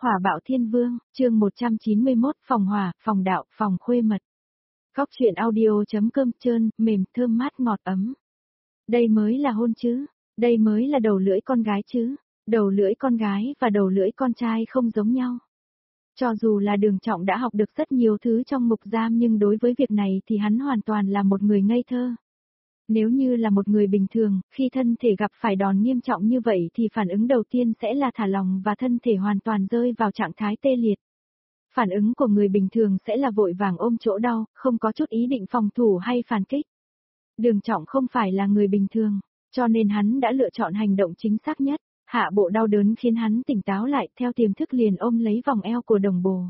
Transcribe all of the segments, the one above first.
Hỏa bạo thiên vương, chương 191, phòng hỏa, phòng đạo, phòng khuê mật. Góc truyện audio.com trơn, mềm, thơm mát ngọt ấm. Đây mới là hôn chứ, đây mới là đầu lưỡi con gái chứ, đầu lưỡi con gái và đầu lưỡi con trai không giống nhau. Cho dù là Đường Trọng đã học được rất nhiều thứ trong ngục giam nhưng đối với việc này thì hắn hoàn toàn là một người ngây thơ. Nếu như là một người bình thường, khi thân thể gặp phải đòn nghiêm trọng như vậy thì phản ứng đầu tiên sẽ là thả lỏng và thân thể hoàn toàn rơi vào trạng thái tê liệt. Phản ứng của người bình thường sẽ là vội vàng ôm chỗ đau, không có chút ý định phòng thủ hay phản kích. Đường Trọng không phải là người bình thường, cho nên hắn đã lựa chọn hành động chính xác nhất, hạ bộ đau đớn khiến hắn tỉnh táo lại, theo tiềm thức liền ôm lấy vòng eo của Đồng Bồ.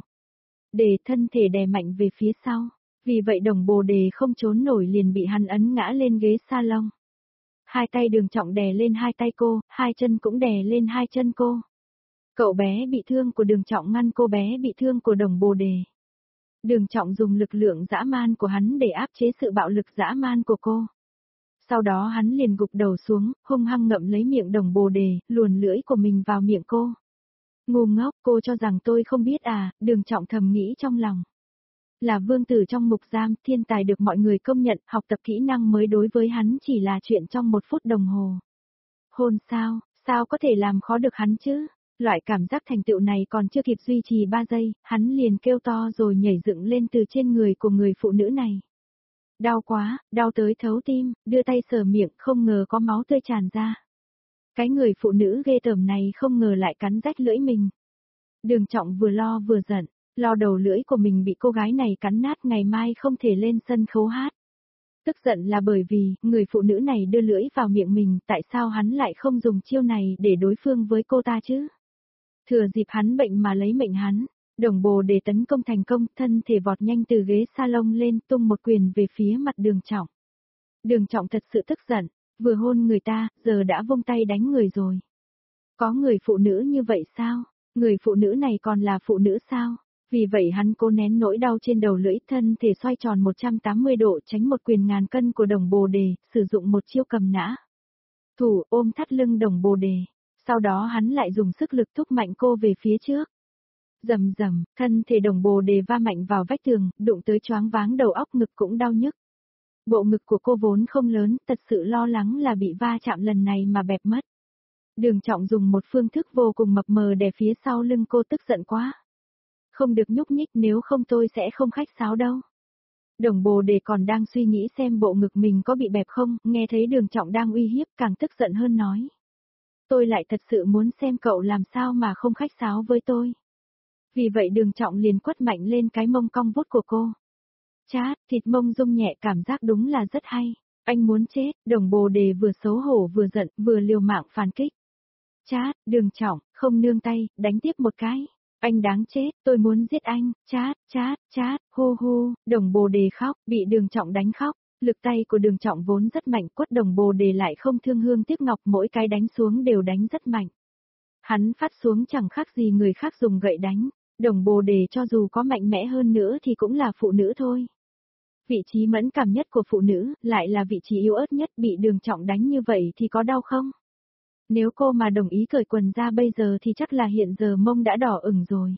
Để thân thể đè mạnh về phía sau. Vì vậy Đồng Bồ Đề không trốn nổi liền bị hắn ấn ngã lên ghế salon. Hai tay Đường Trọng đè lên hai tay cô, hai chân cũng đè lên hai chân cô. Cậu bé bị thương của Đường Trọng ngăn cô bé bị thương của Đồng Bồ Đề. Đường Trọng dùng lực lượng dã man của hắn để áp chế sự bạo lực dã man của cô. Sau đó hắn liền gục đầu xuống, hung hăng ngậm lấy miệng Đồng Bồ Đề, luồn lưỡi của mình vào miệng cô. Ngu ngốc, cô cho rằng tôi không biết à, Đường Trọng thầm nghĩ trong lòng. Là vương tử trong ngục giam, thiên tài được mọi người công nhận, học tập kỹ năng mới đối với hắn chỉ là chuyện trong 1 phút đồng hồ. Hôn sao, sao có thể làm khó được hắn chứ? Loại cảm giác thành tựu này còn chưa kịp duy trì 3 giây, hắn liền kêu to rồi nhảy dựng lên từ trên người của người phụ nữ này. Đau quá, đau tới thấu tim, đưa tay sờ miệng, không ngờ có máu tươi tràn ra. Cái người phụ nữ ghê tởm này không ngờ lại cắn rách lưỡi mình. Đường Trọng vừa lo vừa giận. Lo đầu lưỡi của mình bị cô gái này cắn nát ngày mai không thể lên sân khấu hát. Tức giận là bởi vì, người phụ nữ này đưa lưỡi vào miệng mình, tại sao hắn lại không dùng chiêu này để đối phương với cô ta chứ? Thừa dịp hắn bệnh mà lấy mệnh hắn, Đồng Bồ Đề tấn công thành công, thân thể vọt nhanh từ ghế salon lên tung một quyền về phía mặt Đường Trọng. Đường Trọng thật sự tức giận, vừa hôn người ta, giờ đã vung tay đánh người rồi. Có người phụ nữ như vậy sao? Người phụ nữ này còn là phụ nữ sao? Vì vậy hắn cố nén nỗi đau trên đầu lưỡi, thân thể xoay tròn 180 độ tránh một quyền ngàn cân của Đồng Bồ Đề, sử dụng một chiêu cầm nã. Thủ ôm thắt lưng Đồng Bồ Đề, sau đó hắn lại dùng sức lực thúc mạnh cô về phía trước. Rầm rầm, thân thể Đồng Bồ Đề va mạnh vào vách tường, đụng tới choáng váng đầu óc, ngực cũng đau nhức. Bộ ngực của cô vốn không lớn, thật sự lo lắng là bị va chạm lần này mà bẹp mất. Đường Trọng dùng một phương thức vô cùng mập mờ đè phía sau lưng cô, tức giận quá. Không được nhúc nhích, nếu không tôi sẽ không khách sáo đâu. Đồng Bồ Đề còn đang suy nghĩ xem bộ ngực mình có bị bẹp không, nghe thấy Đường Trọng đang uy hiếp càng tức giận hơn nói. Tôi lại thật sự muốn xem cậu làm sao mà không khách sáo với tôi. Vì vậy Đường Trọng liền quất mạnh lên cái mông cong vút của cô. Chát, thịt mông rung nhẹ, cảm giác đúng là rất hay. Anh muốn chết, Đồng Bồ Đề vừa xấu hổ vừa giận, vừa liều mạng phản kích. Chát, Đường Trọng, không nương tay, đánh tiếp một cái. Anh đáng chết, tôi muốn giết anh, chát, chát, chát, hô hô, Đồng Bồ Đề khóc, bị Đường Trọng đánh khóc. Lực tay của Đường Trọng vốn rất mạnh, quất Đồng Bồ Đề lại không thương hương tiếc ngọc, mỗi cái đánh xuống đều đánh rất mạnh. Hắn phát xuống chẳng khác gì người khác dùng gậy đánh, Đồng Bồ Đề cho dù có mạnh mẽ hơn nữa thì cũng là phụ nữ thôi. Vị trí mẫn cảm nhất của phụ nữ, lại là vị trí yếu ớt nhất, bị Đường Trọng đánh như vậy thì có đau không? Nếu cô mà đồng ý cởi quần ra bây giờ thì chắc là hiện giờ mông đã đỏ ửng rồi.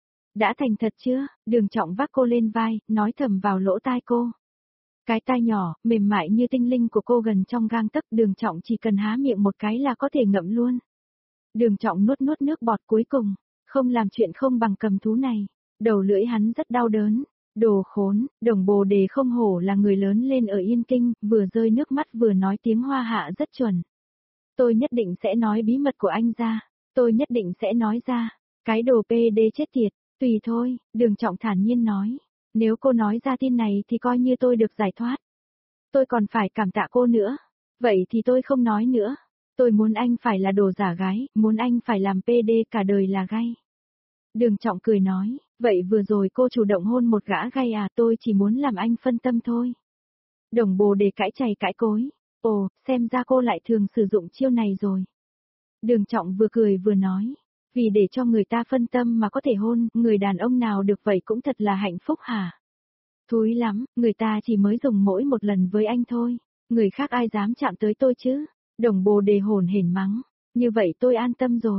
Đã thành thật chưa? Đường Trọng vác cô lên vai, nói thầm vào lỗ tai cô. Cái tai nhỏ, mềm mại như tinh linh của cô gần trong gang tấc, Đường Trọng chỉ cần há miệng một cái là có thể ngậm luôn. Đường Trọng nuốt nuốt nước bọt cuối cùng, không làm chuyện không bằng cầm thú này. Đầu lưỡi hắn rất đau đớn. Đồ khốn, Đồng Bồ Đề không hổ là người lớn lên ở Yên Kinh, vừa rơi nước mắt vừa nói tiếng Hoa hạ rất chuẩn. Tôi nhất định sẽ nói bí mật của anh ra, tôi nhất định sẽ nói ra, cái đồ PD chết tiệt, tùy thôi, Đường Trọng thản nhiên nói, nếu cô nói ra tin này thì coi như tôi được giải thoát. Tôi còn phải cảm tạ cô nữa, vậy thì tôi không nói nữa, tôi muốn anh phải là đồ giả gái, muốn anh phải làm PD cả đời là gay. Đường Trọng cười nói, vậy vừa rồi cô chủ động hôn một gã gay à, tôi chỉ muốn làm anh phân tâm thôi. Đồng Bồ Đề cãi chày cãi cối. Ồ, xem ra cô lại thường sử dụng chiêu này rồi. Đường Trọng vừa cười vừa nói, vì để cho người ta phân tâm mà có thể hôn, người đàn ông nào được vậy cũng thật là hạnh phúc hả? Thúi lắm, người ta chỉ mới dùng mỗi một lần với anh thôi, người khác ai dám chạm tới tôi chứ? Đồng Bồ Đề hồn hển mắng, như vậy tôi an tâm rồi.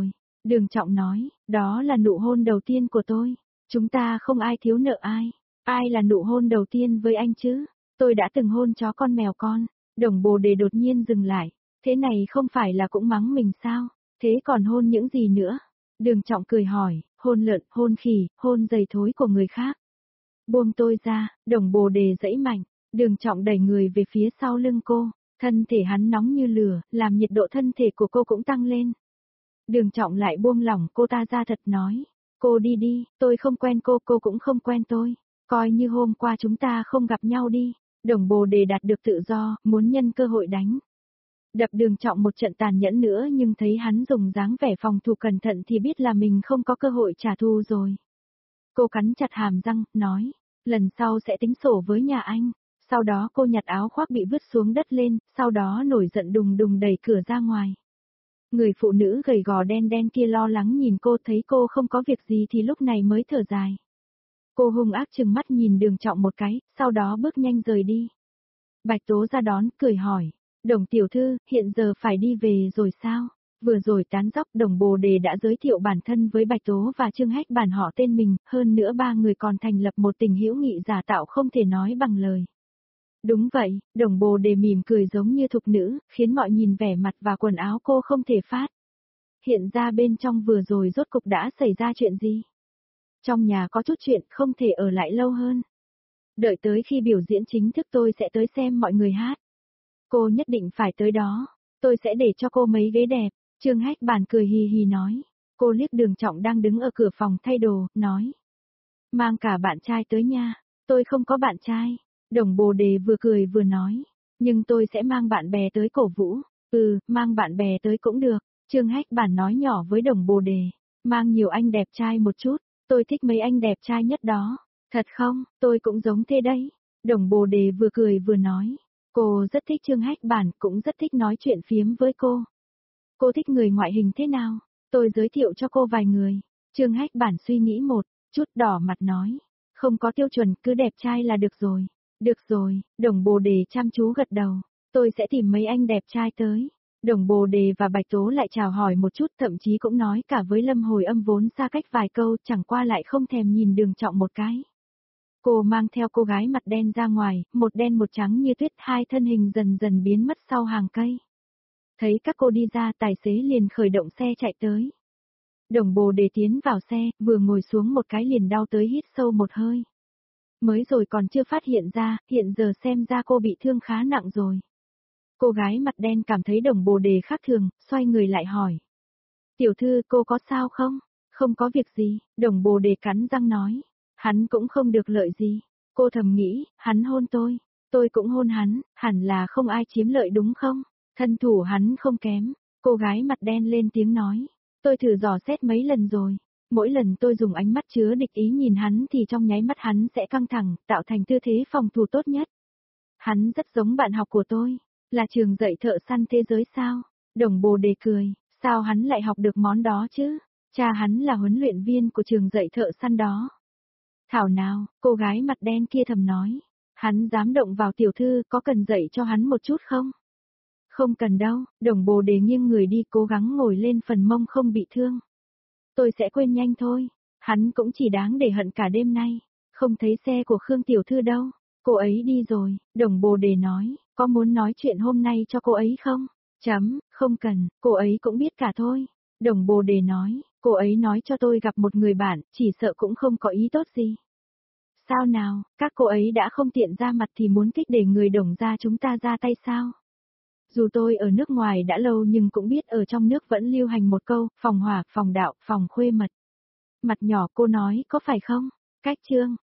Đường Trọng nói, đó là nụ hôn đầu tiên của tôi. Chúng ta không ai thiếu nợ ai. Ai là nụ hôn đầu tiên với anh chứ? Tôi đã từng hôn chó con mèo con. Đồng Bồ Đề đột nhiên dừng lại. Thế này không phải là cũng mắng mình sao? Thế còn hôn những gì nữa? Đường Trọng cười hỏi, hôn lợn, hôn khỉ, hôn giày thối của người khác. Buông tôi ra, Đồng Bồ Đề giãy mạnh. Đường Trọng đẩy người về phía sau lưng cô. Thân thể hắn nóng như lửa, làm nhiệt độ thân thể của cô cũng tăng lên. Đường Trọng lại buông lỏng cô ta ra thật nói. Cô đi đi, tôi không quen cô cũng không quen tôi. Coi như hôm qua chúng ta không gặp nhau đi. Đồng Bồ Đề đạt được tự do, muốn nhân cơ hội đánh. Đập Đường Trọng một trận tàn nhẫn nữa nhưng thấy hắn dùng dáng vẻ phòng thủ cẩn thận thì biết là mình không có cơ hội trả thù rồi. Cô cắn chặt hàm răng, nói, lần sau sẽ tính sổ với nhà anh. Sau đó cô nhặt áo khoác bị vứt xuống đất lên, sau đó nổi giận đùng đùng đẩy cửa ra ngoài. Người phụ nữ gầy gò đen đen kia lo lắng nhìn cô, thấy cô không có việc gì thì lúc này mới thở dài. Cô hung ác trừng mắt nhìn Đường Trọng một cái, sau đó bước nhanh rời đi. Bạch Tố ra đón, cười hỏi, Đồng tiểu thư, hiện giờ phải đi về rồi sao? Vừa rồi tán dóc, Đồng Bồ Đề đã giới thiệu bản thân với Bạch Tố và Trương Hách Bản họ tên mình, hơn nữa ba người còn thành lập một tình hữu nghị giả tạo không thể nói bằng lời. Đúng vậy, Đồng Bồ Đề mỉm cười giống như thục nữ, khiến mọi nhìn vẻ mặt và quần áo cô không thể phát. Hiện ra bên trong vừa rồi rốt cục đã xảy ra chuyện gì? Trong nhà có chút chuyện không thể ở lại lâu hơn. Đợi tới khi biểu diễn chính thức tôi sẽ tới xem mọi người hát. Cô nhất định phải tới đó, tôi sẽ để cho cô mấy ghế đẹp. Trương Hách Bản cười hì hì nói. Cô liếc Đường Trọng đang đứng ở cửa phòng thay đồ, nói. Mang cả bạn trai tới nha, tôi không có bạn trai. Đồng Bồ Đề vừa cười vừa nói. Nhưng tôi sẽ mang bạn bè tới cổ vũ. Mang bạn bè tới cũng được. Trương Hách Bản nói nhỏ với Đồng Bồ Đề. Mang nhiều anh đẹp trai một chút, tôi thích mấy anh đẹp trai nhất đó. Thật không, tôi cũng giống thế đấy. Đồng Bồ Đề vừa cười vừa nói. Cô rất thích Trương Hách Bản, cũng rất thích nói chuyện phiếm với cô. Cô thích người ngoại hình thế nào? Tôi giới thiệu cho cô vài người. Trương Hách Bản suy nghĩ một chút đỏ mặt nói. Không có tiêu chuẩn, cứ đẹp trai là được rồi. Được rồi, Đồng Bồ Đề chăm chú gật đầu. Tôi sẽ tìm mấy anh đẹp trai tới. Đồng Bồ Đề và Bạch Tố lại chào hỏi một chút, thậm chí cũng nói cả với Lâm Hồi Âm vốn xa cách vài câu, chẳng qua lại không thèm nhìn Đường Trọng một cái. Cô mang theo cô gái mặt đen ra ngoài, một đen một trắng như tuyết, hai thân hình dần dần biến mất sau hàng cây. Thấy các cô đi ra, tài xế liền khởi động xe chạy tới. Đồng Bồ Đề tiến vào xe, vừa ngồi xuống một cái liền đau tới hít sâu một hơi. Mới rồi còn chưa phát hiện ra, hiện giờ xem ra cô bị thương khá nặng rồi. Cô gái mặt đen cảm thấy Đồng Bồ Đề khác thường, xoay người lại hỏi. Tiểu thư, cô có sao không? Không có việc gì, Đồng Bồ Đề cắn răng nói. Hắn cũng không được lợi gì. Cô thầm nghĩ, hắn hôn tôi cũng hôn hắn, hẳn là không ai chiếm lợi đúng không? Thân thủ hắn không kém. Cô gái mặt đen lên tiếng nói. Tôi thử dò xét mấy lần rồi. Mỗi lần tôi dùng ánh mắt chứa địch ý nhìn hắn thì trong nháy mắt hắn sẽ căng thẳng, tạo thành tư thế phòng thủ tốt nhất. Hắn rất giống bạn học của tôi. Là trường dạy thợ săn thế giới sao? Đồng Bồ Đề cười. Sao hắn lại học được món đó chứ? Cha hắn là huấn luyện viên của trường dạy thợ săn đó. Thảo nào, cô gái mặt đen kia thầm nói. Hắn dám động vào tiểu thư, có cần dạy cho hắn một chút không? Không cần đâu, Đồng Bồ Đề nghiêng người đi, cố gắng ngồi lên phần mông không bị thương. Tôi sẽ quên nhanh thôi. Hắn cũng chỉ đáng để hận cả đêm nay. Không thấy xe của Khương tiểu thư đâu. Cô ấy đi rồi, Đồng Bồ Đề nói. Có muốn nói chuyện hôm nay cho cô ấy không? Không cần, cô ấy cũng biết cả thôi. Đồng Bồ Đề nói. Cô ấy nói cho tôi gặp một người bạn, chỉ sợ cũng không có ý tốt gì. Sao nào, các cô ấy đã không tiện ra mặt thì muốn kích để người Đồng gia chúng ta ra tay sao? Dù tôi ở nước ngoài đã lâu nhưng cũng biết ở trong nước vẫn lưu hành một câu, phòng hỏa, phòng đạo, phòng khuê mật. Mặt nhỏ cô nói có phải không? Cách chương.